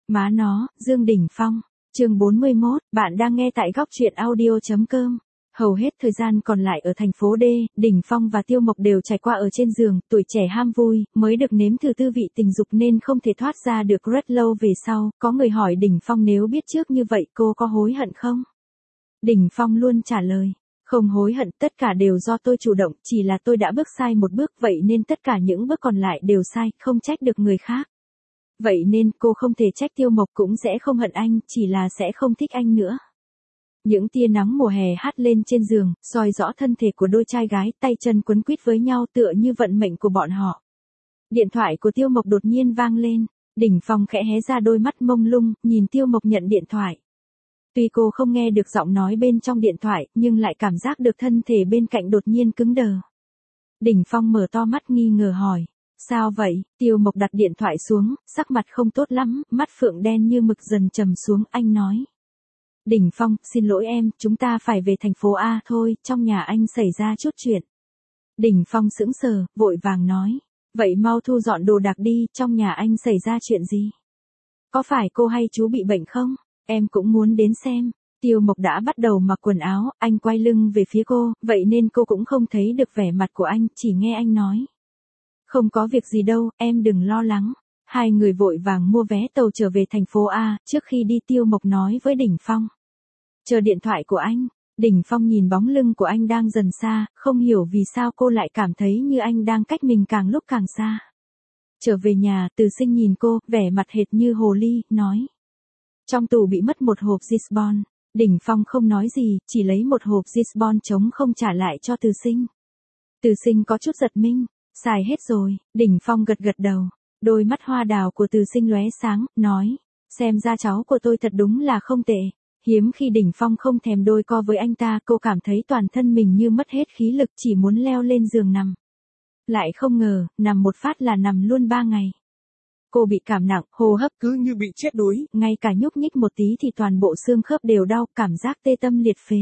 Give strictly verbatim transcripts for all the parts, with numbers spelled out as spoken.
Má nó, Dương Đình Phong. Chương bốn mươi mốt, bạn đang nghe tại góc truyện audio chấm com. Hầu hết thời gian còn lại ở thành phố D, Đình Phong và Tiêu Mộc đều trải qua ở trên giường, tuổi trẻ ham vui, mới được nếm thử tư vị tình dục nên không thể thoát ra được rất lâu về sau. Có người hỏi Đình Phong nếu biết trước như vậy cô có hối hận không? Đình Phong luôn trả lời, không hối hận, tất cả đều do tôi chủ động, chỉ là tôi đã bước sai một bước vậy nên tất cả những bước còn lại đều sai, không trách được người khác. Vậy nên cô không thể trách Tiêu Mộc, cũng sẽ không hận anh, chỉ là sẽ không thích anh nữa. Những tia nắng mùa hè hắt lên trên giường, soi rõ thân thể của đôi trai gái, tay chân quấn quýt với nhau tựa như vận mệnh của bọn họ. Điện thoại của Tiêu Mộc đột nhiên vang lên, Đình Phong khẽ hé ra đôi mắt mông lung, nhìn Tiêu Mộc nhận điện thoại. Tuy cô không nghe được giọng nói bên trong điện thoại, nhưng lại cảm giác được thân thể bên cạnh đột nhiên cứng đờ. Đình Phong mở to mắt nghi ngờ hỏi, sao vậy? Tiêu Mộc đặt điện thoại xuống, sắc mặt không tốt lắm, mắt phượng đen như mực dần trầm xuống, anh nói. Đình Phong, xin lỗi em, chúng ta phải về thành phố A thôi, trong nhà anh xảy ra chút chuyện. Đình Phong sững sờ, vội vàng nói, vậy mau thu dọn đồ đạc đi, trong nhà anh xảy ra chuyện gì? Có phải cô hay chú bị bệnh không? Em cũng muốn đến xem. Tiêu Mộc đã bắt đầu mặc quần áo, anh quay lưng về phía cô, vậy nên cô cũng không thấy được vẻ mặt của anh, chỉ nghe anh nói. Không có việc gì đâu, em đừng lo lắng. Hai người vội vàng mua vé tàu trở về thành phố A, trước khi đi Tiêu Mộc nói với Đình Phong. Chờ điện thoại của anh. Đình Phong nhìn bóng lưng của anh đang dần xa, không hiểu vì sao cô lại cảm thấy như anh đang cách mình càng lúc càng xa. Trở về nhà, Từ Sinh nhìn cô, vẻ mặt hệt như hồ ly, nói. Trong tủ bị mất một hộp Gisbon. Đình Phong không nói gì, chỉ lấy một hộp Gisbon trống không trả lại cho Từ Sinh. Từ Sinh có chút giật mình, xài hết rồi. Đình Phong gật gật đầu. Đôi mắt hoa đào của Từ Sinh lóe sáng, nói, xem ra cháu của tôi thật đúng là không tệ. Hiếm khi Đình Phong không thèm đôi co với anh ta, cô cảm thấy toàn thân mình như mất hết khí lực, chỉ muốn leo lên giường nằm. Lại không ngờ, nằm một phát là nằm luôn ba ngày. Cô bị cảm nặng, hô hấp cứ như bị chết đuối, ngay cả nhúc nhích một tí thì toàn bộ xương khớp đều đau, cảm giác tê tâm liệt phế.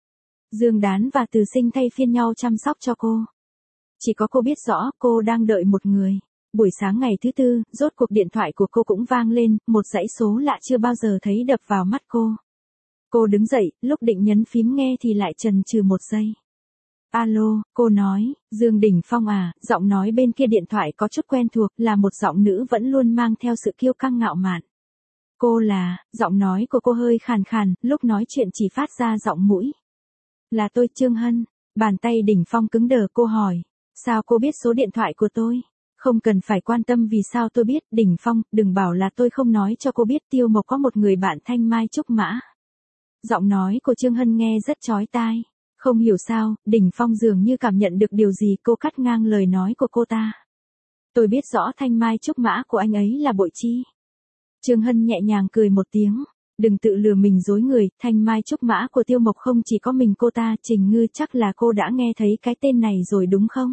Dương Đán và Từ Sinh thay phiên nhau chăm sóc cho cô. Chỉ có cô biết rõ, cô đang đợi một người. Buổi sáng ngày thứ tư, rốt cuộc điện thoại của cô cũng vang lên, một dãy số lạ chưa bao giờ thấy đập vào mắt cô. Cô đứng dậy, lúc định nhấn phím nghe thì lại chần chừ một giây. Alo, cô nói, Dương Đình Phong à, giọng nói bên kia điện thoại có chút quen thuộc, là một giọng nữ vẫn luôn mang theo sự kiêu căng ngạo mạn. Cô là, giọng nói của cô hơi khàn khàn, lúc nói chuyện chỉ phát ra giọng mũi. Là tôi Trương Hân. Bàn tay Đình Phong cứng đờ, cô hỏi, sao cô biết số điện thoại của tôi? Không cần phải quan tâm vì sao tôi biết, Đình Phong, đừng bảo là tôi không nói cho cô biết Tiêu Mộc có một người bạn Thanh Mai Trúc Mã. Giọng nói của Trương Hân nghe rất chói tai. Không hiểu sao, Đình Phong dường như cảm nhận được điều gì, cô cắt ngang lời nói của cô ta. Tôi biết rõ Thanh Mai Trúc Mã của anh ấy là Bội Chi. Trương Hân nhẹ nhàng cười một tiếng. Đừng tự lừa mình dối người, Thanh Mai Trúc Mã của Tiêu Mộc không chỉ có mình cô ta, Trình Ngư, chắc là cô đã nghe thấy cái tên này rồi đúng không?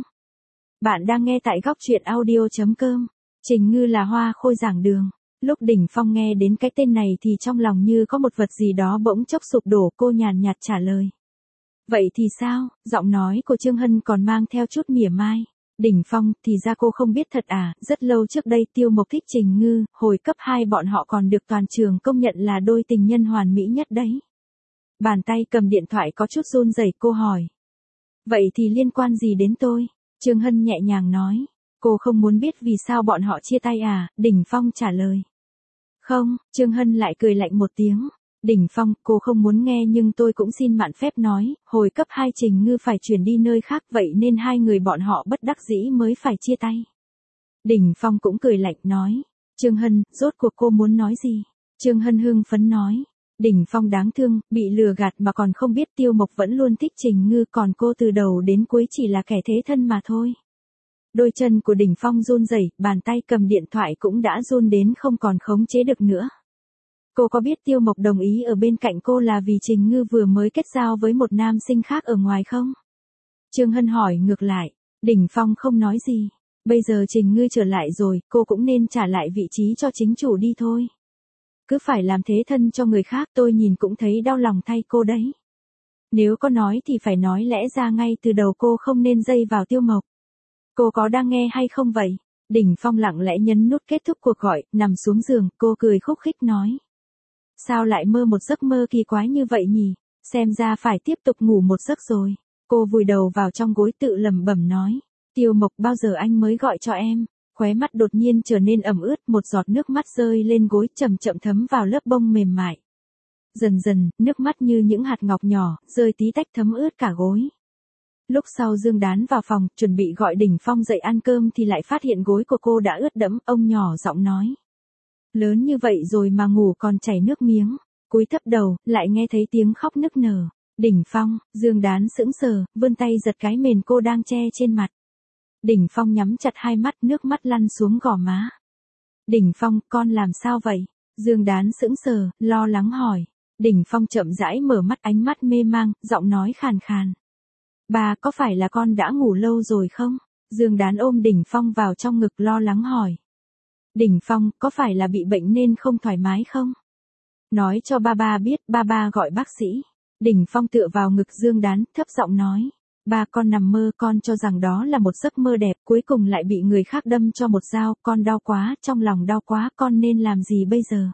Bạn đang nghe tại góc truyện audio chấm com. Trình Ngư là hoa khôi giảng đường. Lúc Đình Phong nghe đến cái tên này thì trong lòng như có một vật gì đó bỗng chốc sụp đổ, cô nhàn nhạt trả lời. Vậy thì sao? Giọng nói của Trương Hân còn mang theo chút mỉa mai. Đình Phong, thì ra cô không biết thật à, rất lâu trước đây Tiêu Mộc thích Trình Ngư, hồi cấp hai bọn họ còn được toàn trường công nhận là đôi tình nhân hoàn mỹ nhất đấy. Bàn tay cầm điện thoại có chút run rẩy, cô hỏi. Vậy thì liên quan gì đến tôi? Trương Hân nhẹ nhàng nói. Cô không muốn biết vì sao bọn họ chia tay à? Đình Phong trả lời. Không, Trương Hân lại cười lạnh một tiếng. Đình Phong, cô không muốn nghe nhưng tôi cũng xin mạn phép nói, hồi cấp hai Trình Ngư phải chuyển đi nơi khác vậy nên hai người bọn họ bất đắc dĩ mới phải chia tay. Đình Phong cũng cười lạnh nói. Trương Hân, rốt cuộc cô muốn nói gì? Trương Hân hưng phấn nói. Đình Phong đáng thương, bị lừa gạt mà còn không biết Tiêu Mộc vẫn luôn thích Trình Ngư, còn cô từ đầu đến cuối chỉ là kẻ thế thân mà thôi. Đôi chân của Đình Phong run rẩy, bàn tay cầm điện thoại cũng đã run đến không còn khống chế được nữa. Cô có biết Tiêu Mộc đồng ý ở bên cạnh cô là vì Trình Ngư vừa mới kết giao với một nam sinh khác ở ngoài không? Trương Hân hỏi ngược lại. Đình Phong không nói gì. Bây giờ Trình Ngư trở lại rồi, cô cũng nên trả lại vị trí cho chính chủ đi thôi. Cứ phải làm thế thân cho người khác, tôi nhìn cũng thấy đau lòng thay cô đấy. Nếu có nói thì phải nói lẽ ra ngay từ đầu cô không nên dây vào Tiêu Mộc. Cô có đang nghe hay không vậy? Đỉnh Phong lặng lẽ nhấn nút kết thúc cuộc gọi, nằm xuống giường, cô cười khúc khích nói. Sao lại mơ một giấc mơ kỳ quái như vậy nhỉ, xem ra phải tiếp tục ngủ một giấc rồi. Cô vùi đầu vào trong gối tự lẩm bẩm nói. Tiêu Mộc, bao giờ anh mới gọi cho em? Khóe mắt đột nhiên trở nên ẩm ướt, một giọt nước mắt rơi lên gối chậm chậm thấm vào lớp bông mềm mại. Dần dần, nước mắt như những hạt ngọc nhỏ, rơi tí tách thấm ướt cả gối. Lúc sau Dương Đán vào phòng, chuẩn bị gọi Đỉnh Phong dậy ăn cơm thì lại phát hiện gối của cô đã ướt đẫm, ông nhỏ giọng nói. Lớn như vậy rồi mà ngủ còn chảy nước miếng. Cúi thấp đầu, lại nghe thấy tiếng khóc nức nở. Đỉnh Phong, Dương Đán sững sờ, vươn tay giật cái mền cô đang che trên mặt. Đỉnh Phong nhắm chặt hai mắt, nước mắt lăn xuống gò má. Đỉnh Phong, con làm sao vậy? Dương Đán sững sờ, lo lắng hỏi. Đỉnh Phong chậm rãi mở mắt, ánh mắt mê mang, giọng nói khàn khàn. Ba, có phải là con đã ngủ lâu rồi không? Dương Đán ôm Đỉnh Phong vào trong ngực lo lắng hỏi. Đỉnh Phong, có phải là bị bệnh nên không thoải mái không? Nói cho ba ba biết, ba ba gọi bác sĩ. Đỉnh Phong tựa vào ngực Dương Đán, thấp giọng nói. Ba, con nằm mơ, con cho rằng đó là một giấc mơ đẹp, cuối cùng lại bị người khác đâm cho một dao, con đau quá, trong lòng đau quá, con nên làm gì bây giờ?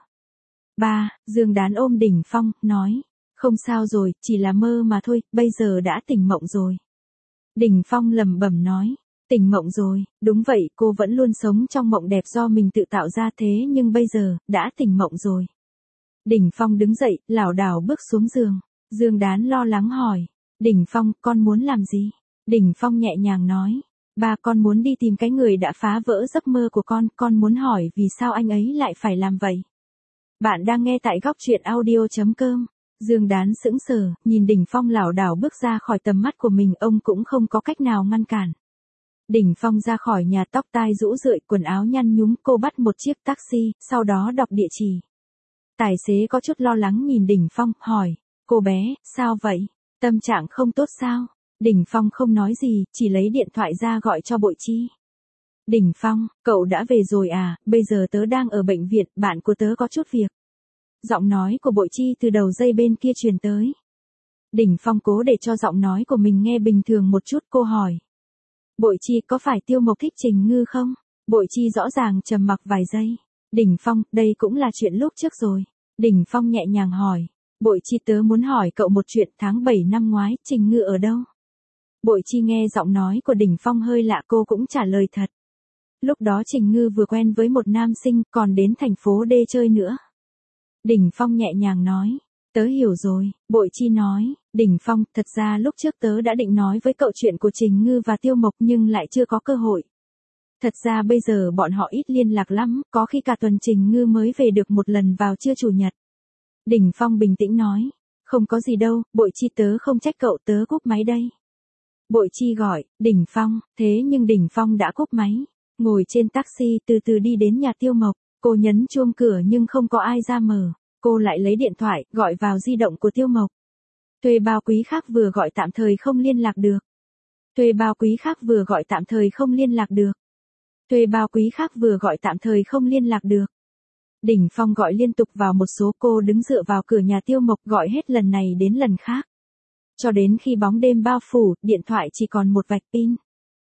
Ba, Dương Đán ôm Đỉnh Phong, nói. Không sao rồi, chỉ là mơ mà thôi, bây giờ đã tỉnh mộng rồi. Đỉnh Phong lẩm bẩm nói. Tỉnh mộng rồi, đúng vậy, cô vẫn luôn sống trong mộng đẹp do mình tự tạo ra thế nhưng bây giờ, đã tỉnh mộng rồi. Đỉnh Phong đứng dậy, lảo đảo bước xuống giường. Dương Đán lo lắng hỏi. Đỉnh Phong, con muốn làm gì? Đỉnh Phong nhẹ nhàng nói. Ba, con muốn đi tìm cái người đã phá vỡ giấc mơ của con, con muốn hỏi vì sao anh ấy lại phải làm vậy. Bạn đang nghe tại góc truyện audio chấm com. Dương Đán sững sờ, nhìn Đỉnh Phong lảo đảo bước ra khỏi tầm mắt của mình, ông cũng không có cách nào ngăn cản. Đỉnh Phong ra khỏi nhà, tóc tai rũ rượi, quần áo nhăn nhúm, cô bắt một chiếc taxi, sau đó đọc địa chỉ. Tài xế có chút lo lắng nhìn Đỉnh Phong, hỏi, cô bé, sao vậy? Tâm trạng không tốt sao? Đỉnh Phong không nói gì, chỉ lấy điện thoại ra gọi cho Bội Chi. Đỉnh Phong, cậu đã về rồi à, bây giờ tớ đang ở bệnh viện, bạn của tớ có chút việc. Giọng nói của Bội Chi từ đầu dây bên kia truyền tới. Đỉnh Phong cố để cho giọng nói của mình nghe bình thường một chút, cô hỏi. Bội Chi, có phải Tiêu Mộc thích Trình Ngư không? Bội Chi rõ ràng trầm mặc vài giây. Đỉnh Phong, đây cũng là chuyện lúc trước rồi. Đỉnh Phong nhẹ nhàng hỏi. Bội Chi, tớ muốn hỏi cậu một chuyện, tháng bảy năm ngoái, Trình Ngư ở đâu? Bội Chi nghe giọng nói của Đỉnh Phong hơi lạ, cô cũng trả lời thật. Lúc đó Trình Ngư vừa quen với một nam sinh, còn đến thành phố D chơi nữa. Đỉnh Phong nhẹ nhàng nói. Tớ hiểu rồi, Bội Chi nói. Đỉnh Phong, thật ra lúc trước tớ đã định nói với cậu chuyện của Trình Ngư và Tiêu Mộc nhưng lại chưa có cơ hội. Thật ra bây giờ bọn họ ít liên lạc lắm, có khi cả tuần Trình Ngư mới về được một lần vào trưa chủ nhật. Đỉnh Phong bình tĩnh nói. Không có gì đâu, Bội Chi, tớ không trách cậu, tớ cúp máy đây. Bội Chi gọi, Đỉnh Phong, thế nhưng Đỉnh Phong đã cúp máy. Ngồi trên taxi từ từ đi đến nhà Tiêu Mộc, cô nhấn chuông cửa nhưng không có ai ra mở. Cô lại lấy điện thoại, gọi vào di động của Tiêu Mộc. Thuê bao quý khác vừa gọi tạm thời không liên lạc được. Thuê bao quý khác vừa gọi tạm thời không liên lạc được. Thuê bao quý khác vừa gọi tạm thời không liên lạc được. Đỉnh Phong gọi liên tục vào một số, cô đứng dựa vào cửa nhà Tiêu Mộc gọi hết lần này đến lần khác. Cho đến khi bóng đêm bao phủ, điện thoại chỉ còn một vạch pin.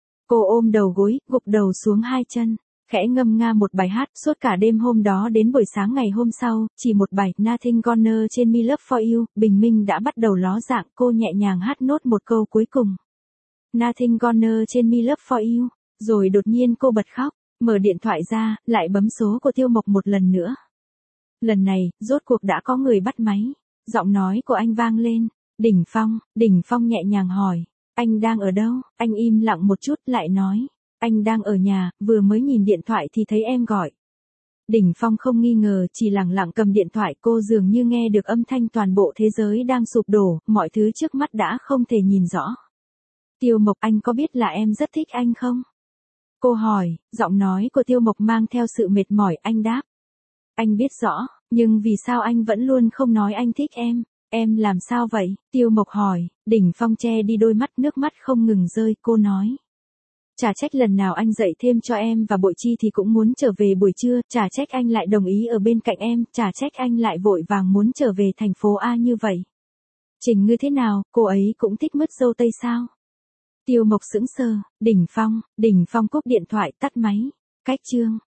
Cô ôm đầu gối, gục đầu xuống hai chân, khẽ ngâm nga một bài hát. Suốt cả đêm hôm đó đến buổi sáng ngày hôm sau, chỉ một bài Nothing Gonna Change Me Love For You, bình minh đã bắt đầu ló dạng, cô nhẹ nhàng hát nốt một câu cuối cùng. Nothing Gonna Change Me Love For You, rồi đột nhiên cô bật khóc, mở điện thoại ra, lại bấm số của Tiêu Mộc một lần nữa. Lần này, rốt cuộc đã có người bắt máy, giọng nói của anh vang lên. Đỉnh Phong, Đỉnh Phong nhẹ nhàng hỏi, anh đang ở đâu? Anh im lặng một chút lại nói, anh đang ở nhà, vừa mới nhìn điện thoại thì thấy em gọi. Đỉnh Phong không nghi ngờ, chỉ lặng lặng cầm điện thoại, cô dường như nghe được âm thanh toàn bộ thế giới đang sụp đổ, mọi thứ trước mắt đã không thể nhìn rõ. Tiêu Mộc, anh có biết là em rất thích anh không? Cô hỏi, giọng nói của Tiêu Mộc mang theo sự mệt mỏi, anh đáp. Anh biết rõ, nhưng vì sao anh vẫn luôn không nói anh thích em? Em làm sao vậy? Tiêu Mộc hỏi. Đỉnh Phong che đi đôi mắt, nước mắt không ngừng rơi, cô nói. Chả trách lần nào anh dạy thêm cho em và Bội Chi thì cũng muốn trở về buổi trưa, chả trách anh lại đồng ý ở bên cạnh em, chả trách anh lại vội vàng muốn trở về thành phố A như vậy. Trình Ngư thế nào, cô ấy cũng thích mứt dâu tây sao? Tiêu Mộc sững sờ. Đỉnh Phong, Đỉnh Phong cúp điện thoại, tắt máy. Cách chương